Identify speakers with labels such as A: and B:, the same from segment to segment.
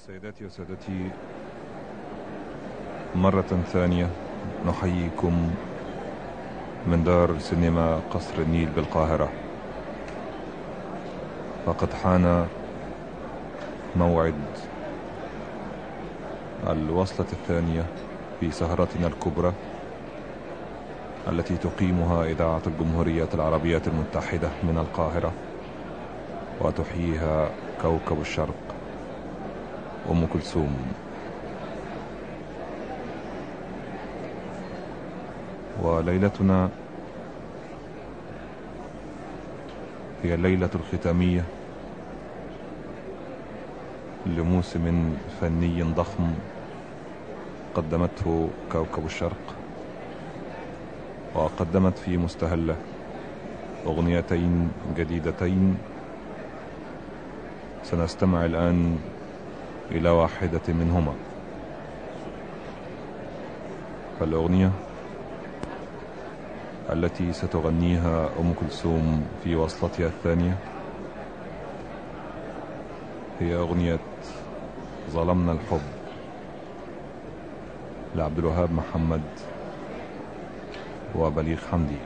A: سيداتي وسادتي، مرة ثانية نحييكم من دار سينما قصر النيل بالقاهرة. فقد حان موعد الوصلة الثانية في سهرتنا الكبرى التي تقيمها إذاعة الجمهورية العربية المتحدة من القاهرة، وتحييها كوكب الشرق أم كلثوم. وليلتنا هي الليلة الختامية لموسم فني ضخم قدمته كوكب الشرق، وقدمت في مستهله أغنيتين جديدتين. سنستمع الآن إلى واحدة منهما. فالأغنية التي ستغنيها أم كلثوم في وصلتها الثانية هي أغنية ظلمنا الحب لعبد الوهاب محمد وبليغ حمدي.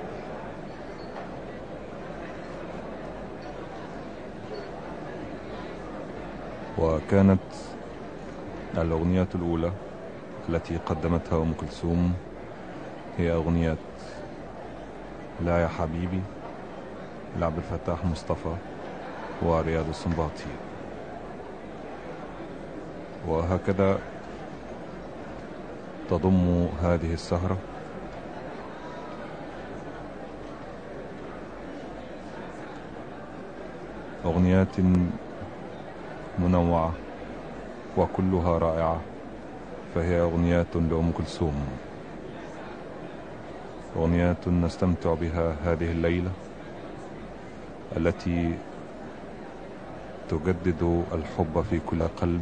A: وكانت الأغنية الأولى التي قدمتها أم كلثوم هي أغنية لا يا حبيبي لعبد الفتاح مصطفى ورياض السنباطي. وهكذا تضم هذه السهرة أغنيات منوعة وكلها رائعة، فهي أغنيات لأم كلثوم، أغنيات نستمتع بها هذه الليلة التي تجدد الحب في كل قلب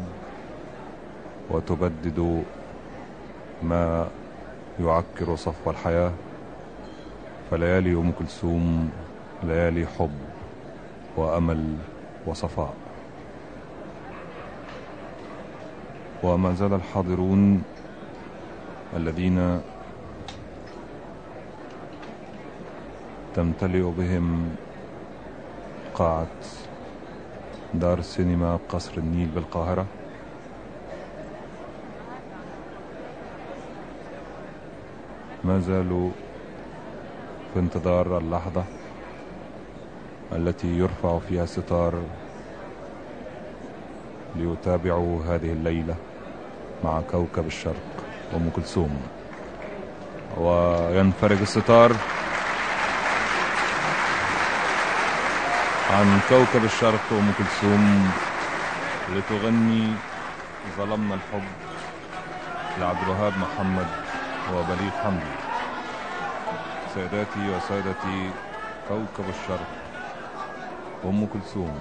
A: وتبدد ما يعكر صفو الحياة. فليالي أم كلثوم ليالي حب وأمل وصفاء. وما زال الحاضرون الذين تمتلئ بهم قاعة دار السينما قصر النيل بالقاهرة ما زالوا في انتظار اللحظة التي يرفع فيها الستار ليتابعوا هذه الليلة مع كوكب الشرق أم كلثوم. وينفرج الستار عن كوكب الشرق أم كلثوم لتغني ظلمنا الحب لعبد الوهاب محمد وبليغ حمدي. سيداتي وسادتي، كوكب الشرق أم كلثوم.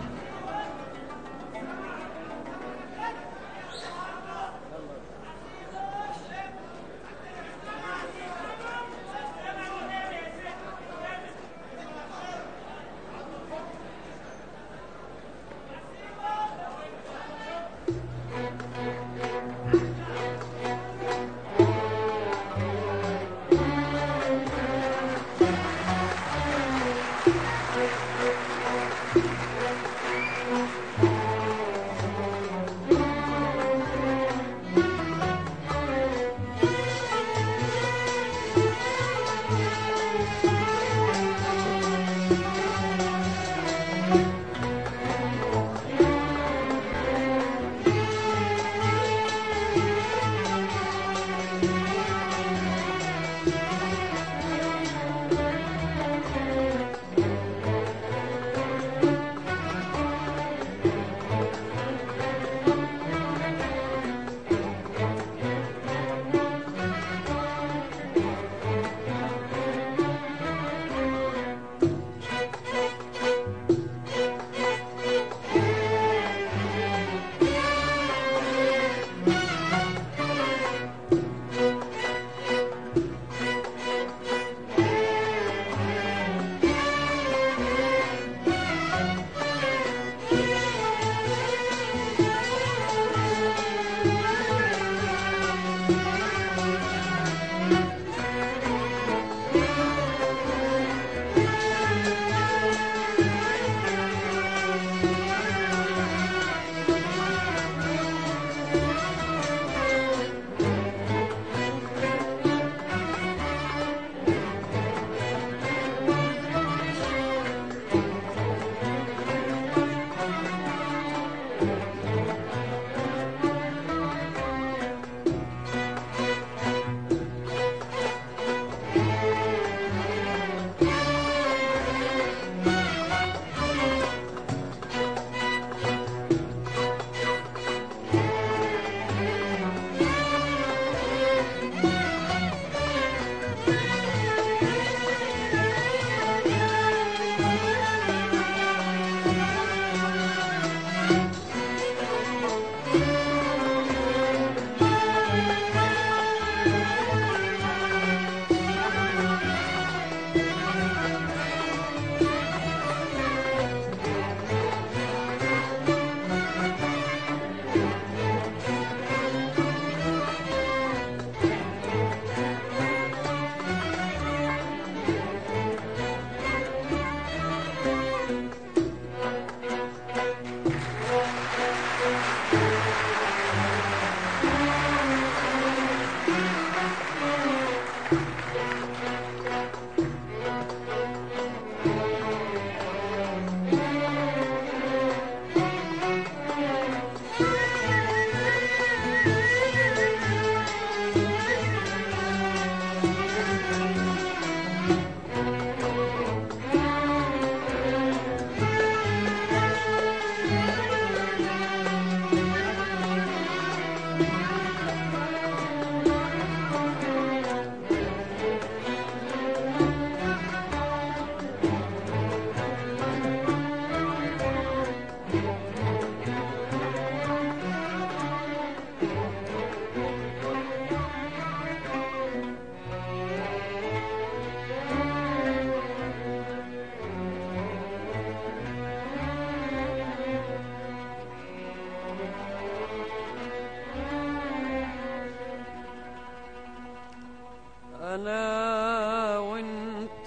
B: أنا وأنت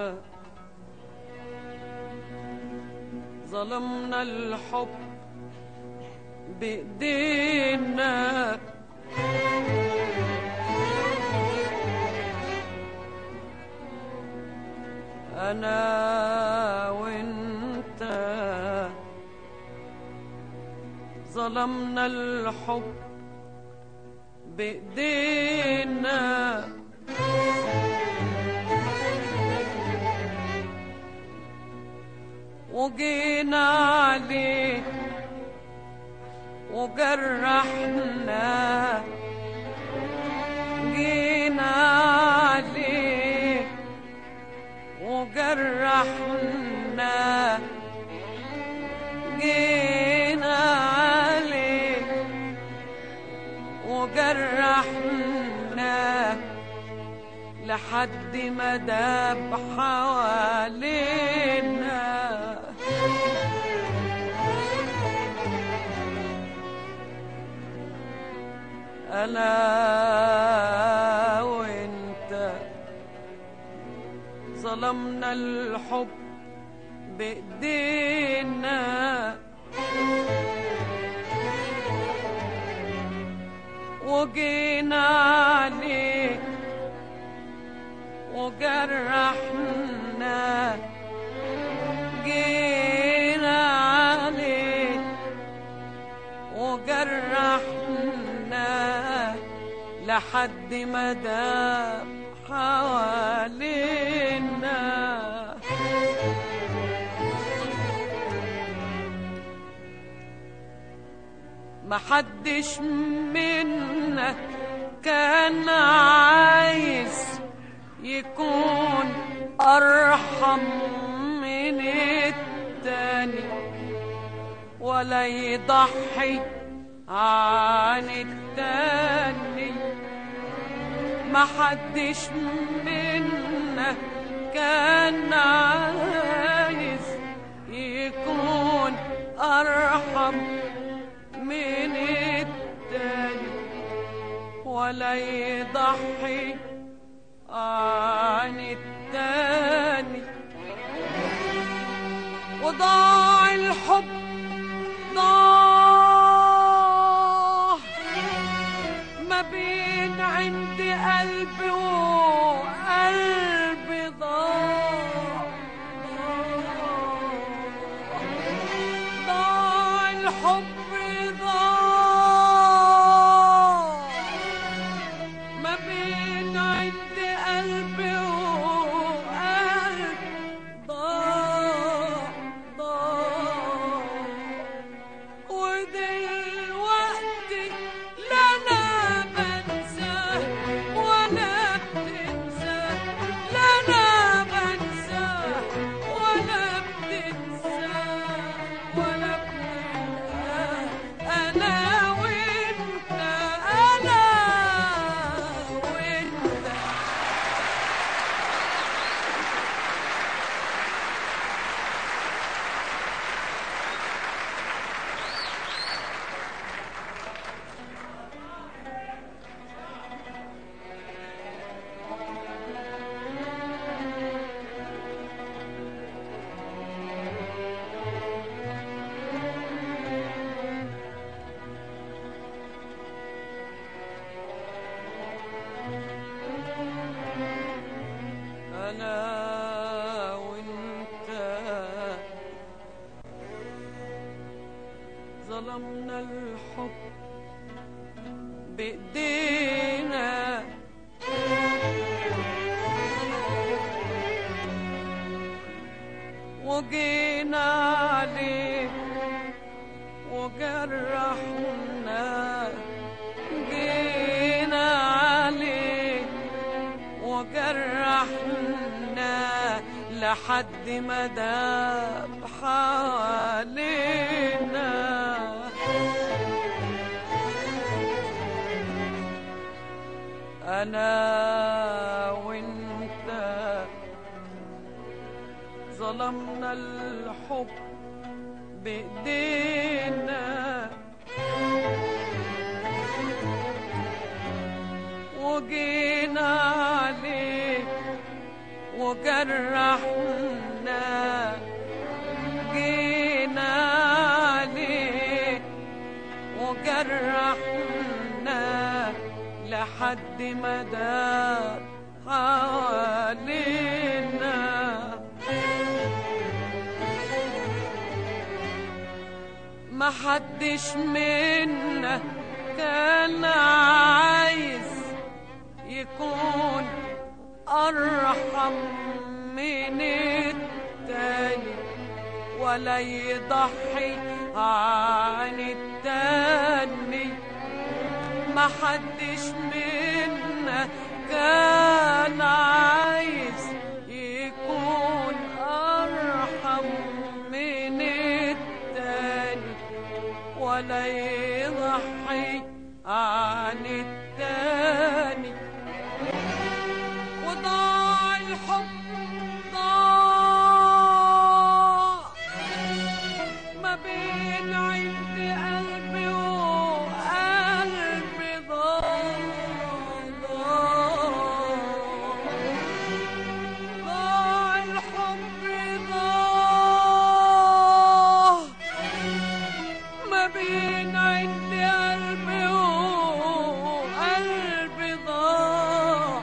B: ظلمنا الحب بإيدينا، أنا وأنت ظلمنا الحب بإيدينا، وجينا عليه وجرحنا، جينا عليه وجرحنا، جينا عليه وجرحنا لحد ما داب حوالينا. أنا وأنت ظلمنا الحب بإيدينا، وجينا عليه وجرحنا، جينا عليه وجرحنا لحد ما داب حوالينا. محدش منا كان عايز يكون أرحم من التاني، ولا يضحي عن التاني. محدش منا كان عايز يكون أرحم من التاني، ولا يضحي عن التاني. وضاع الحب، ضاع ما بين عند قلبي وقلبي، ضاع ضاع الحب، ظلمنا الحب بإيدينا وجينا عليه وجرحنا، جينا عليه وجرحنا لحد ما داب حوالينا. أنا وإنت ظلمنا الحب بإيدينا وجينا عليه وجرحنا، جينا عليه وجرحنا لحد ما دار حوالينا. ما حدش منا كان عايز يكون أرحم من التاني ولا يضحي عن التاني. ما حدش منا كان عايز يكون أرحم من التاني ولا يضحي عن التاني. وضاع الحب ضاع ما بين عند قلبي وقلبي، ضاع الحب ضاع ما بين عند قلبي وقلبي، ضاع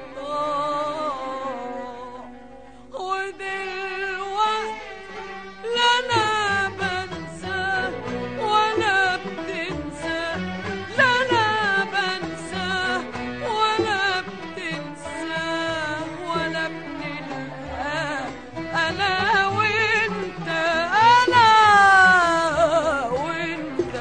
B: ودلوقتي لا انا بنساه ولا بتنساه، لا انا بنساه ولا بتنساه ولا بنلقاه. انا وانت انا وانت.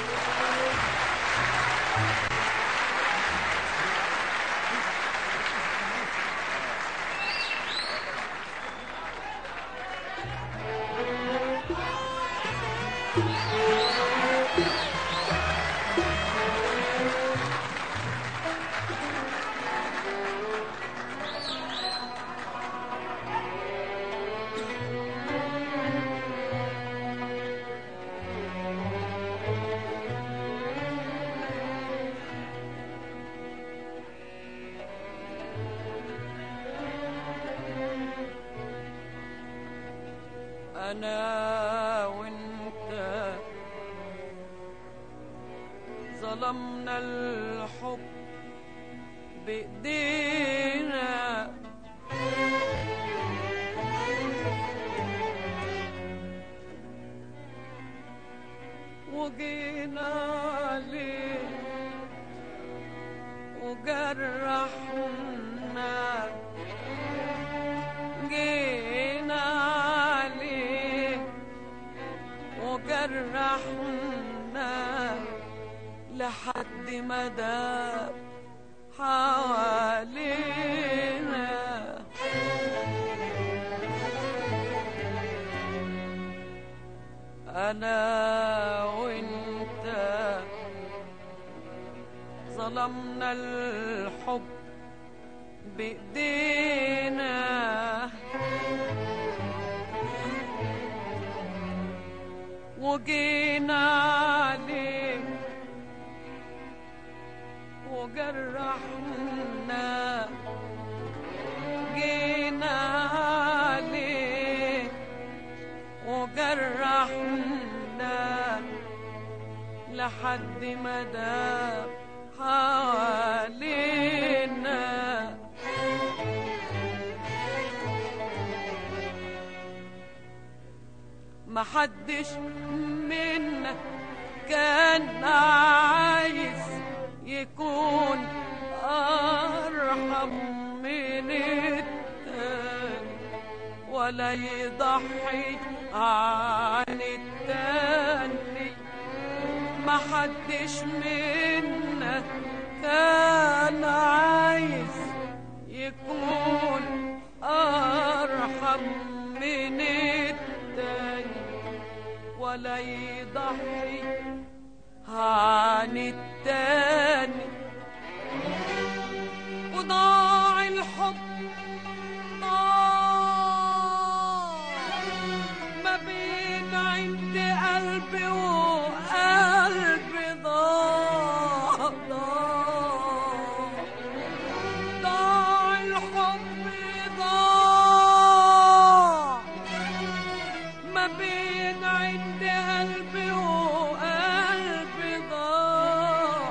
B: أنا وإنت ظلمنا الحب بإيدينا وجينا عليه وجرحنا، جينا عليه وجرحنا لحد ما داب حوالينا. أنا وإنت ظلمنا الحب بإيدينا وجينا عليه وجرحنا، جينا عليه وجرحنا لحد ما داب حوالينا. ما حدش منا كان عايز يكون أرحم من التاني ولا يضحي عن التاني. محدش منا كان عايز يكون أرحم من التاني ولا يضحي عن التاني. وضاع الحب ضاع ما بين عند قلبي وقلبي ضاع ضاع الحب ضاع ما بين عند قلبي وقلبي ضاع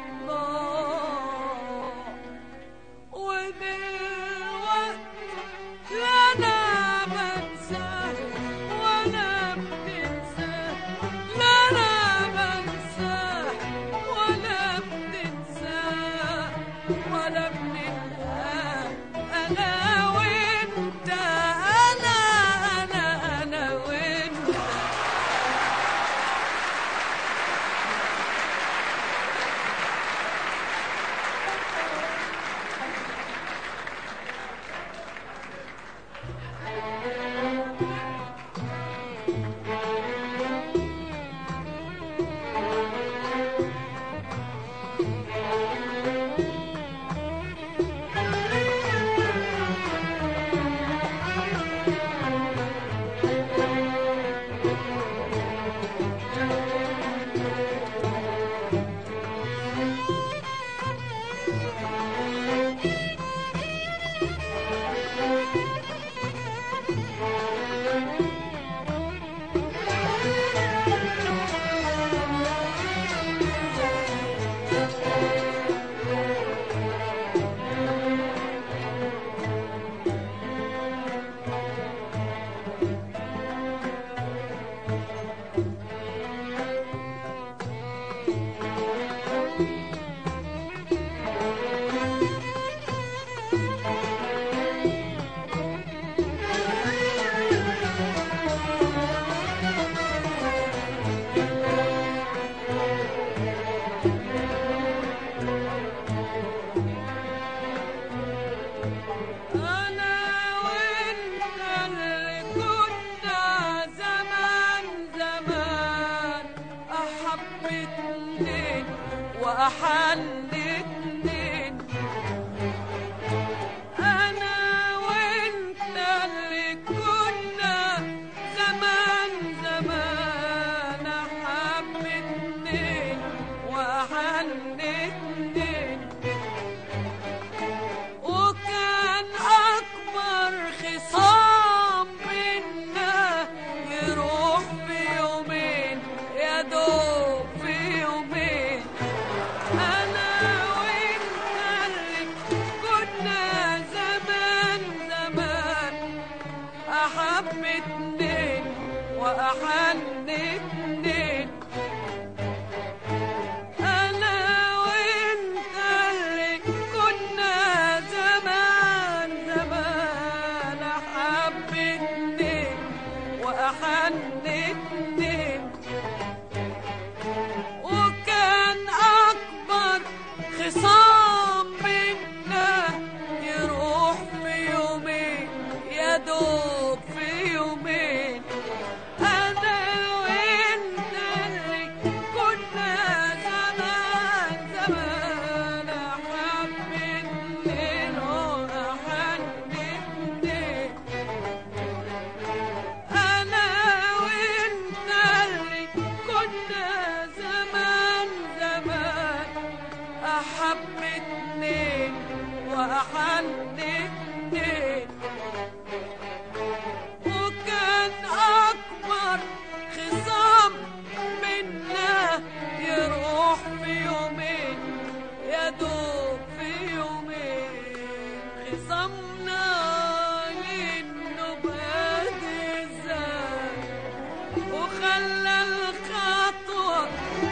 B: ودلوقتي لا انا بنساه ولا بتنساه لا انا بنساه ولا بتنساه ولا بننساه. انا وانت انا وانت. وأحن اتنين أنا وإنت اللي كنا زمان أحب اتنين وأحن اتنين. وكان أكبر خصام بينا يروح في يومين يا دوب في يومين. أنا وإنت اللي كنا زمان أحب اتنين وأحن اتنين. أنا وإنت اللي كنا زمان أحب اتنين وأحن اتنين. وكان أكبر خصام بينا يروح في يومين يا دوب في يومين. أنا وإنت اللي كنا زمان أحب اتنين وأحن اتنين. أنا وإنت اللي كنا زمان أحب اتنين وأحن اتنين. وكان أكبر خصام منا يروح في يومين يا دوب في يومين. خصامنا للنبات الزاد وخلى الخطوة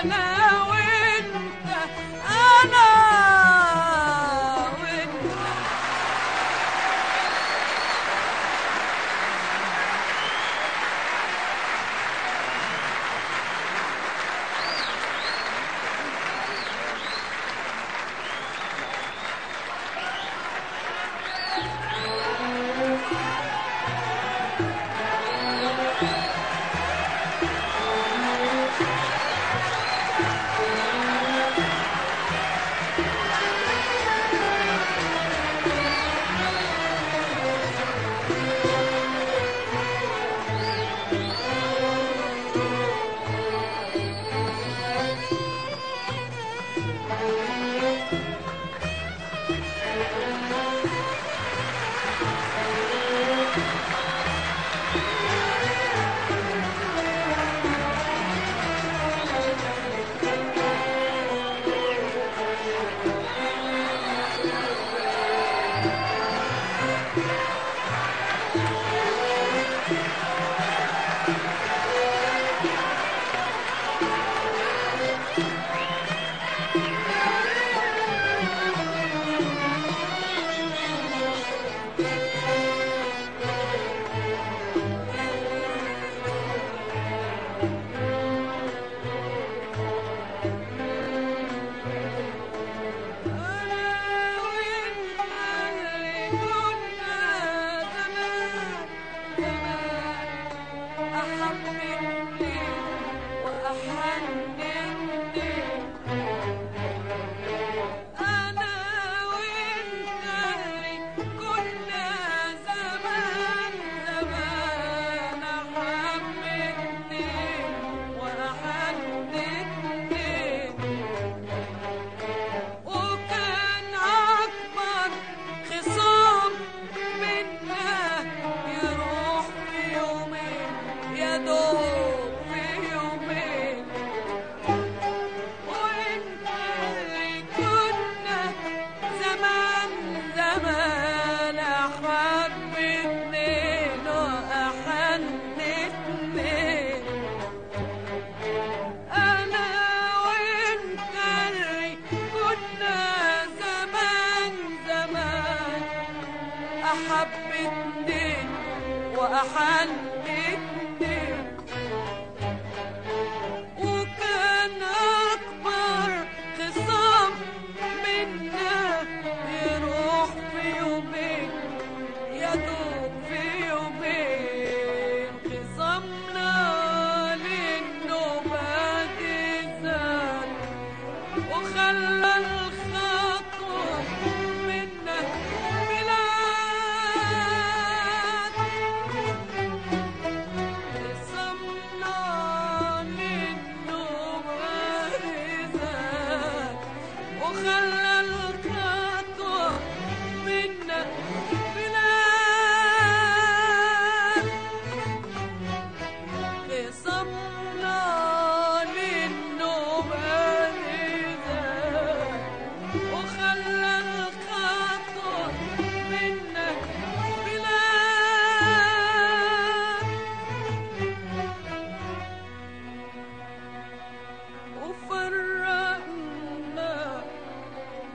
B: أنا وأنت أنا وأنت. أحبتني وأحنتني وكان أكبر خصام منا يروح في يومين يدوب في يومين. خصامنا للنوبات زاد وخلى الخطوة منا بلاد. خصامنا للنوبات زاد وخلى الخطوة منا بلاد. خصامنا للنوبات زاد وخلى الخطوة منا بلاد. وفرقنا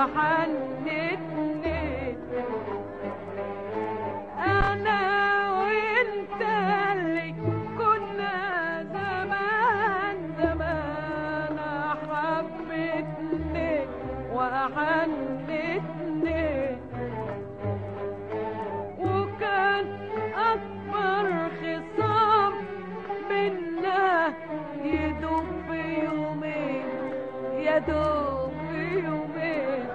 B: وحنتني أنا وأنت اللي كنا زمان زمان حبتني وحنتني وكان أكبر خصام منا يدوب في يومين يدوب في يومين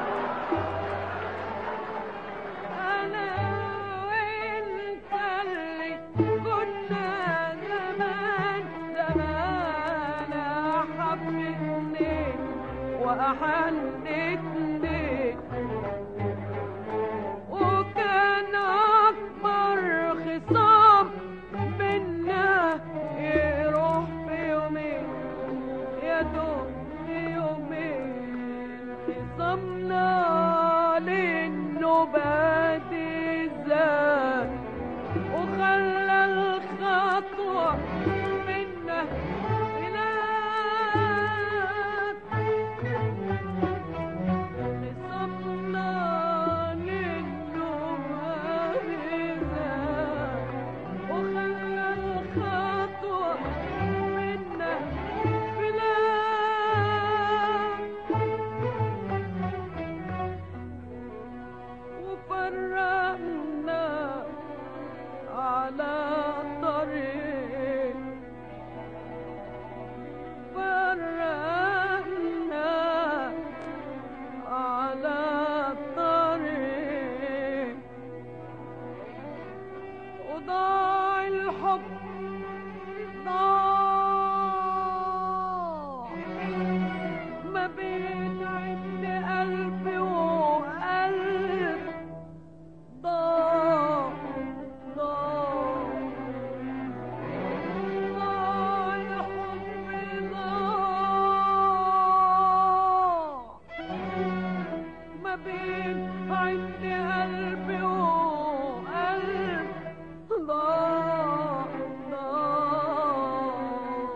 B: أنا وأنت اللي كنا زمان زمان حبتني وأحنتني وكان أكبر خصام منا يروح في يومين يدوب في يومين خصمنا للنبات زاد وخلى الخطوة منا هناك خصمنا للنبات زاد وخلى الخطوة منا وفرقنا على طريق فرقنا على طريق وضاع الحب ضاع ما بين عند قلبي وقلب ضاع ضاع ضاع الحب ضاع ما بين عند قلبي وقلب ضاع ضاع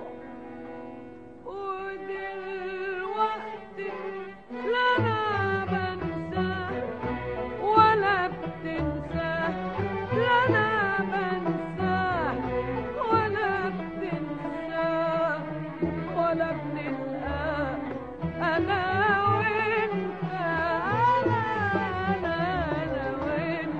B: ودلوقتي لا انا بنساه ولا بتنساه لا انا بنساه ولا بتنساه ولا بنلقاه انا وانت انا وانت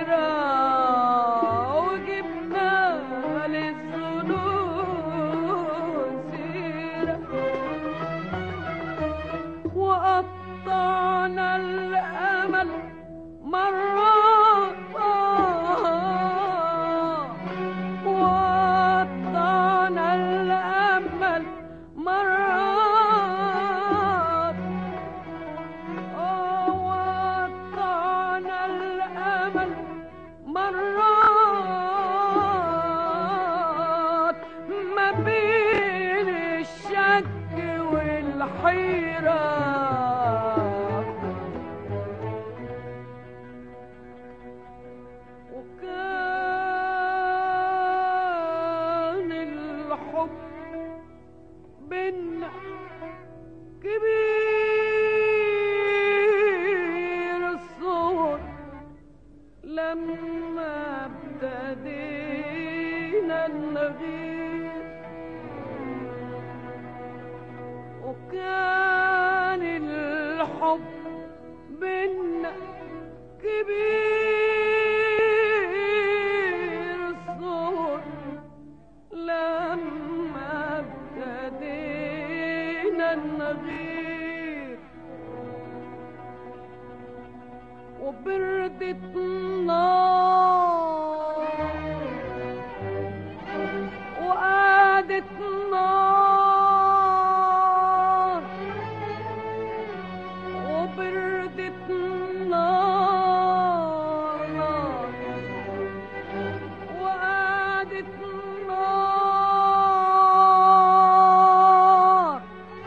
B: الغيرة وجبنا للظنون سيرة، وقطعنا الأمل مرات، وقطعنا الأمل مرات، وقطعنا الأمل مرات، ما بين الشك والحيرة، وكان الحب بينا كبير الصور لما ابتدينا نغير، وكان الحب بينا كبير الصور لما ابتدينا نغير، وبردت النار وقعدت نار، وبردت النار وقعدت نار،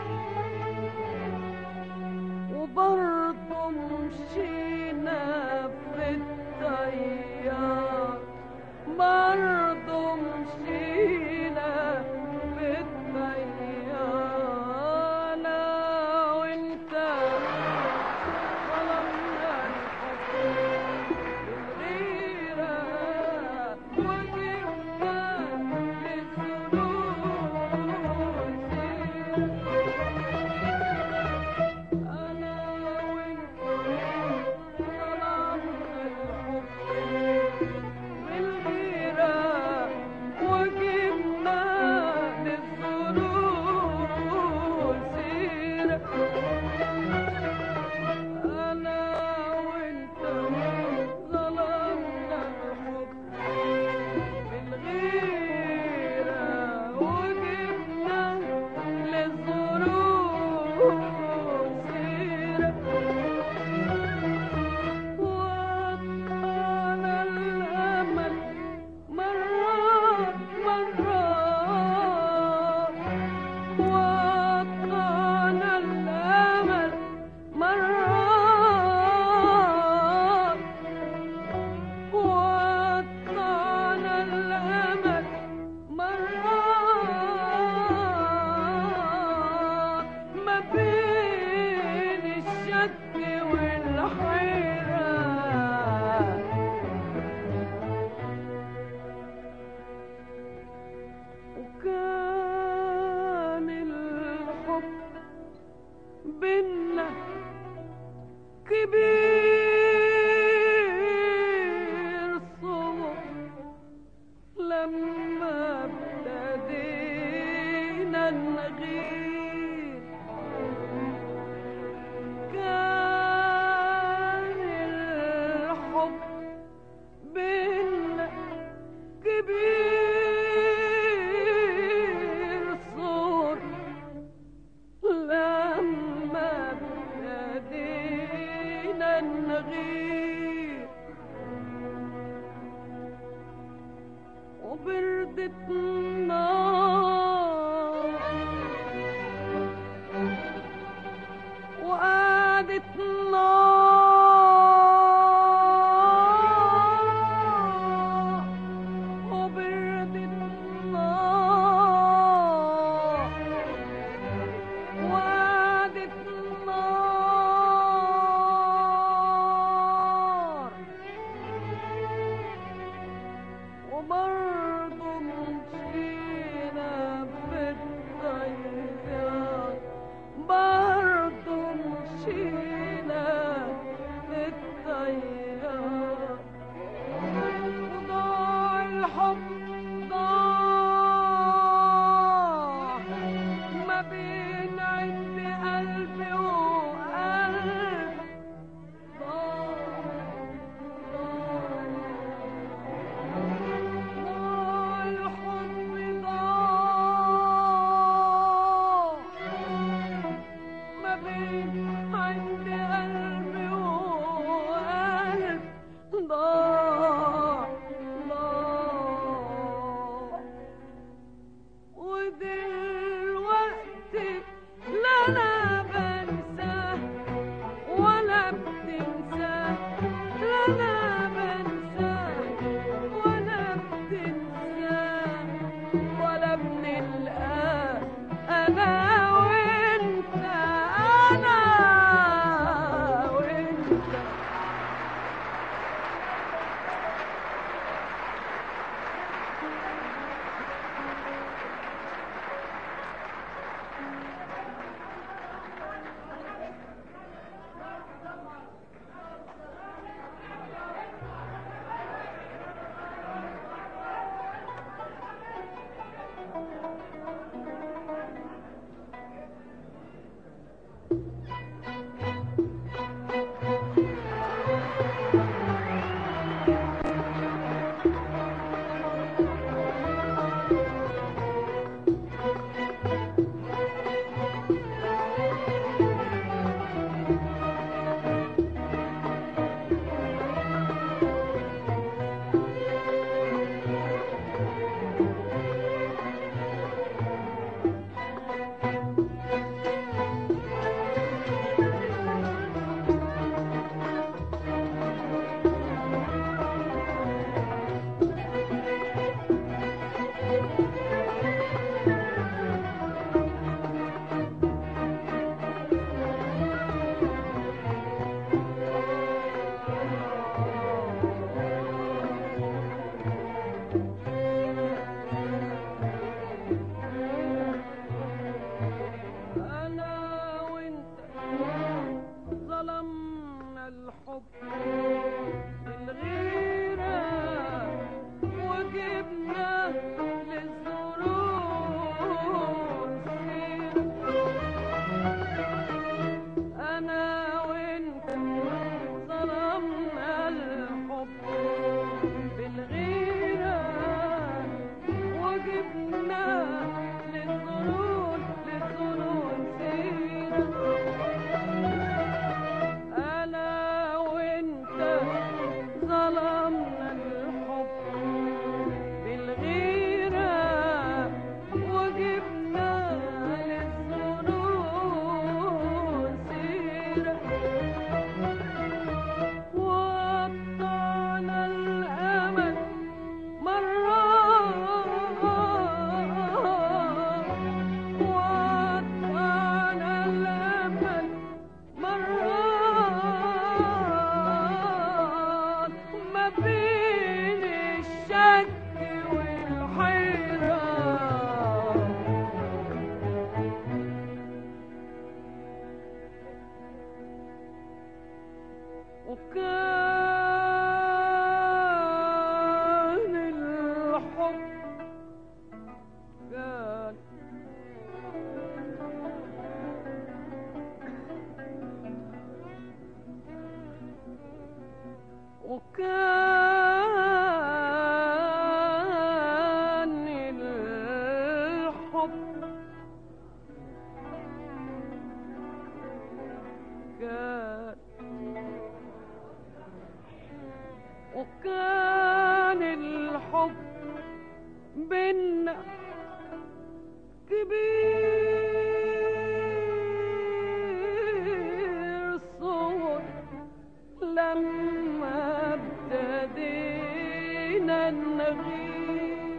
B: وبرضه مشينا في التيار، برضه مشينا في التيار، أنا وانت ظلمنا الحب بالغيرة وجبنا للظنون سيرة، أنا وانت ظلمنا الحب بالغيرة وجبنا للظنون سيرة، أنا وانت ظلمنا الحب بالغيرة وجبنا للظنون سيرة، وقطعنا الأمل مرات مرات، وقطعنا الأمل مرات، وقطعنا الأمل مرات، ما بين الشك والحيرة، وكان الحب بينا كبير الصبر لما ابتدينا نغير، كان الحب بينا كبير الصور لما ابتدينا نغير، وبردت النار وقعدت نار، وبردت النار وقعدت نار، وبرضه مشينا في التيار، برضه مشينا وكان الحب بينا كبير صور لما ابتدينا نغيب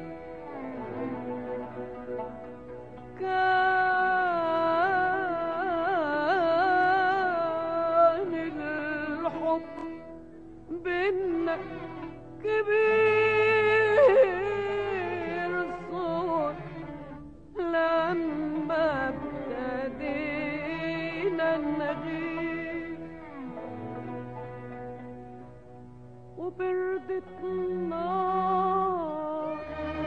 B: كان الحب بينا كبير صور لما ابتدينا نغيب وبردت النار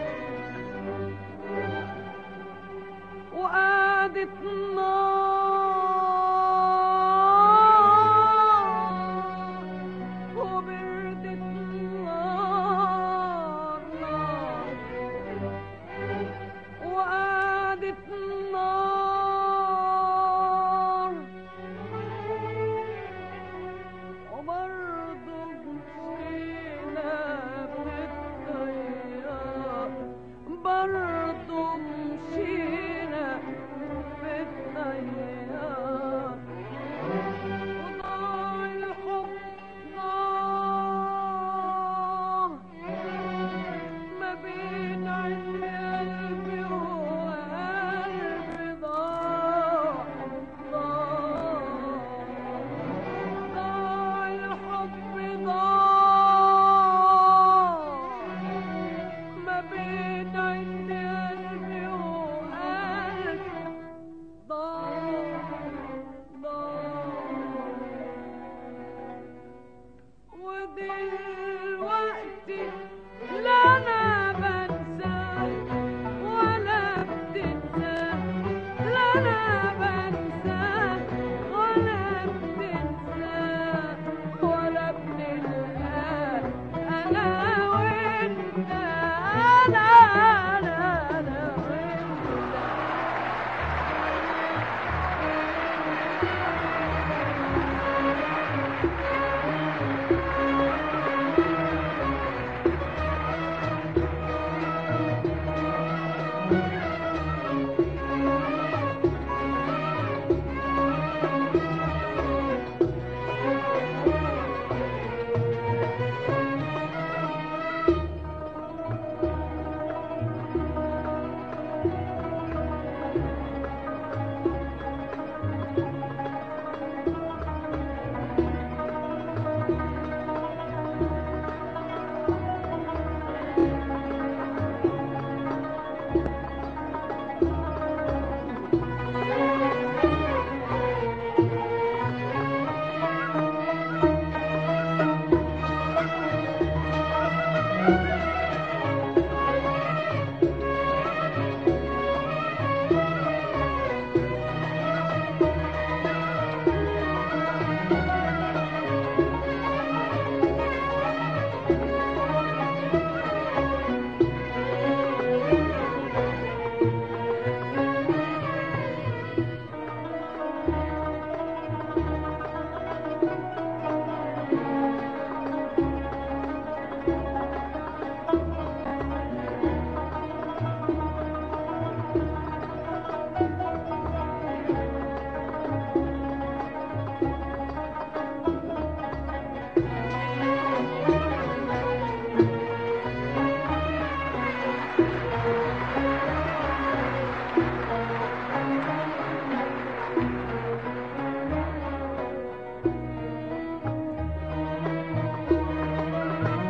B: وقعدت النار وبردت النار وقعدت النار وبرضه مشينا بالطيار برضه مشينا بالطيار وضاع الحب ضاع ما بين عند قلبي وقلبي ضاع الحب ضاع ما بين عند قلبي وقلبي ودلوقتي لا انا بنساه ولا بتنساه لا انا بنساه ولا بتنساه ولا بنلقاه انا وانت انا وانت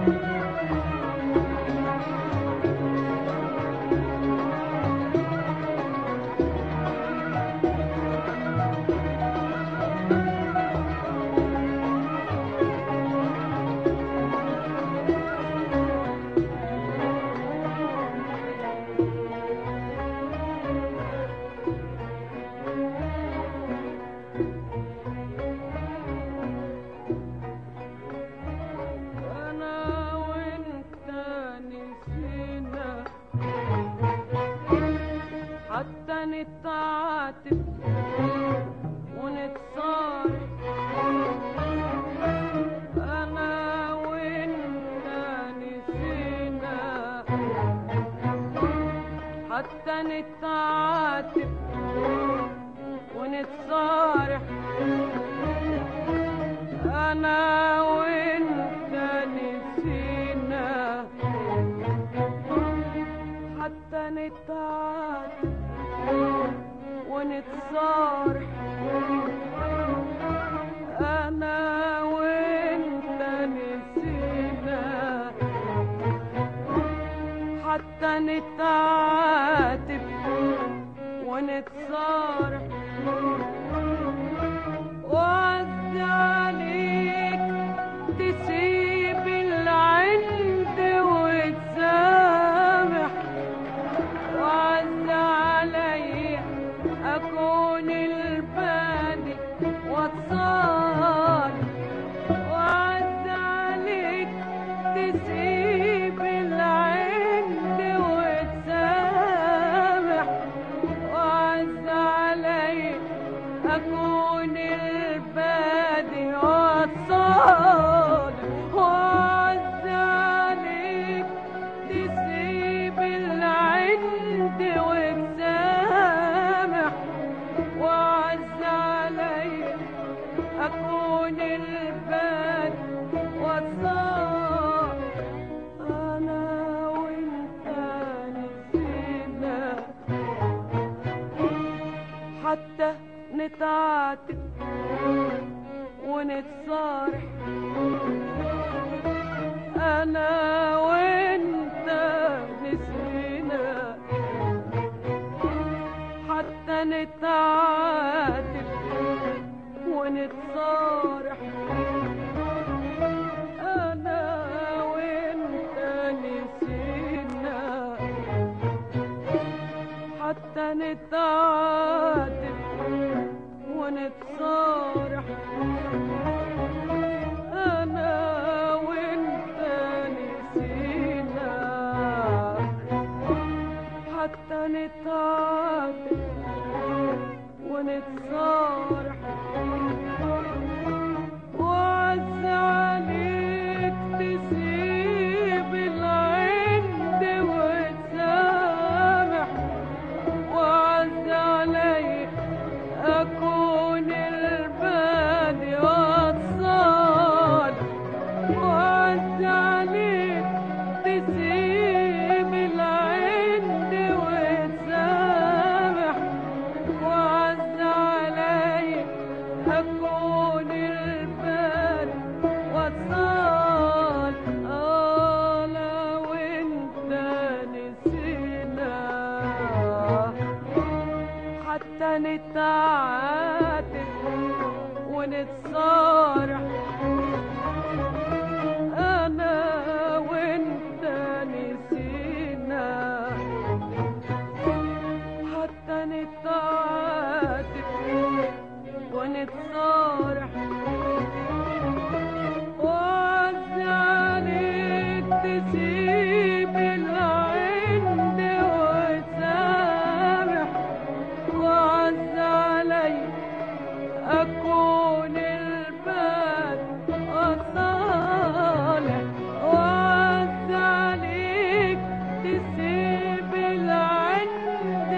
B: نتعاتب ونتصارع أنا وإنت نسينا حتى نتعاتب ونتصارع أنا وإنت نسينا حتى نتعاتب ونتصارح أنا وإنت نسينا حتى نتعاتب ونتصارح وعز عليك تسيب العند وتسامح وعز علي أكون البادي واتصالح وعز عليك تسيب العند وتسامح وعز علي أكون البادي واتصالح وعز عليك تسيب العند وتسامح وعز علي أكون البادي واتصالح أنا وإنت نسينا حتى نتعاتب ونتصارح أنا وإنت نسينا حتى نتعاتب ونتصارح أنا وإنت نسينا حتى نتعاتب ونتصارح أنا وإنت نسينا حتى نتعاتب ونتصارح وعز عليك تسيب العند وتسامح وعز علي أكون البادي واتصالح وعز عليك تسيب العند وتسامح وعز علي أكون البادي واتصالح أنا وإنت نسينا حتى نتعاتب ونتصارح أنا وإنت نسينا حتى نتعاتب ونتصارح وعز عليك تسيب العند وتسامح وعز علي أكون الباد أصالح وعز عليك تسيب العند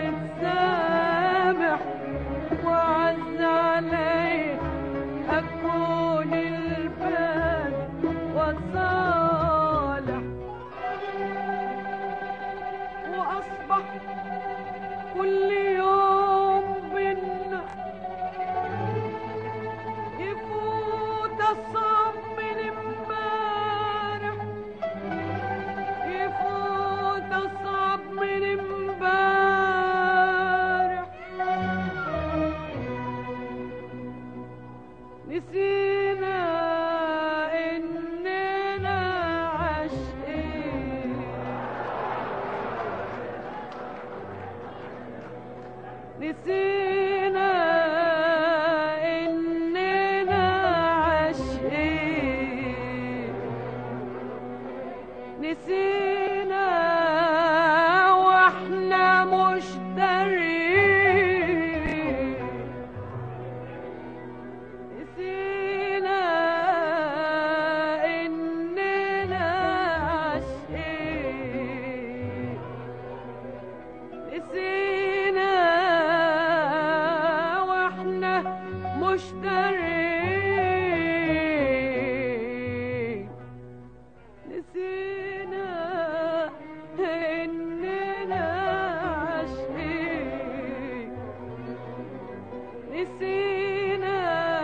B: وتسامح وعز علي أكون الباد وصالح نسينا إننا عاشقين، نسينا واحنا مش دارين، نسينا إننا عاشقين، نسينا واحنا مش دارين، نسينا إننا عاشقين، نسينا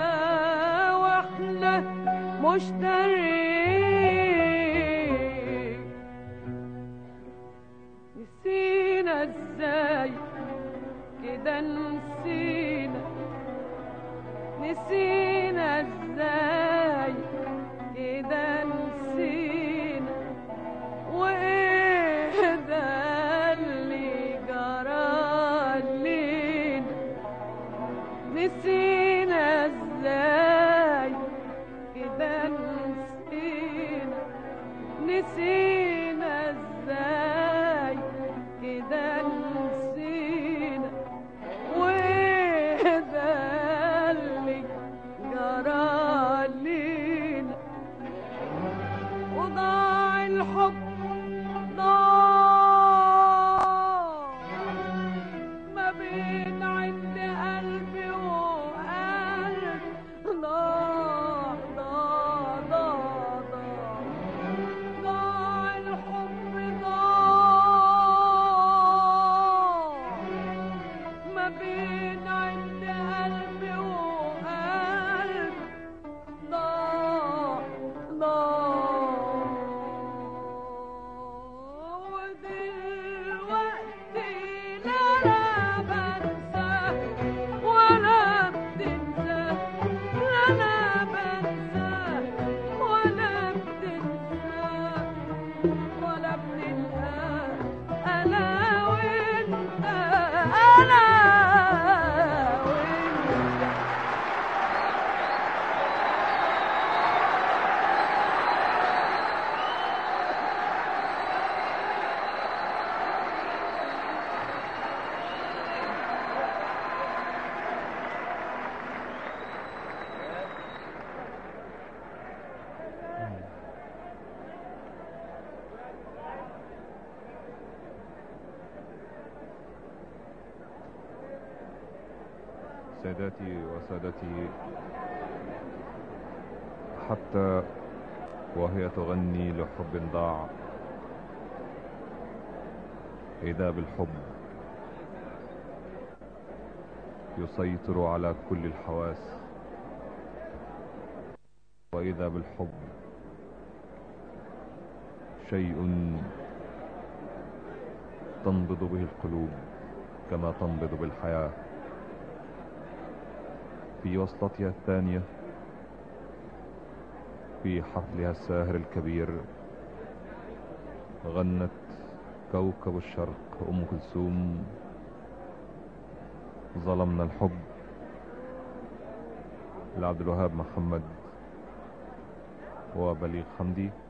B: واحنا مش دارين، نسينا ازاي كده، نسينا، نسينا ازاي كده، نسينا وايه ده اللي جرى لينا، نسينا ازاي كده، نسينا، نسينا ازاي كده، نسينا وايه ده اللي جرى لينا، وضاع الحب، ضاع ما بين عند قلبي وقلب، ضاع ضاع ضاع ضاع، ضاع الحب، ضاع ما بين عند قلبي وقلب، ضاع ضاع، ودلوقتي لا انا بنساه ولا بتنساه، لا انا بنساه ولا بتنساه ولا بنلقاه، انا وانت، انا وانت.
A: سادتي وسادتي، حتى وهي تغني لحب ضاع، إذا بالحب يسيطر على كل الحواس، وإذا بالحب شيء تنبض به القلوب كما تنبض بالحياة. في وصلتها الثانية، في حفلها الساهر الكبير، غنت كوكب الشرق أم كلثوم ظلمنا الحب لعبد الوهاب محمد وبليغ حمدي.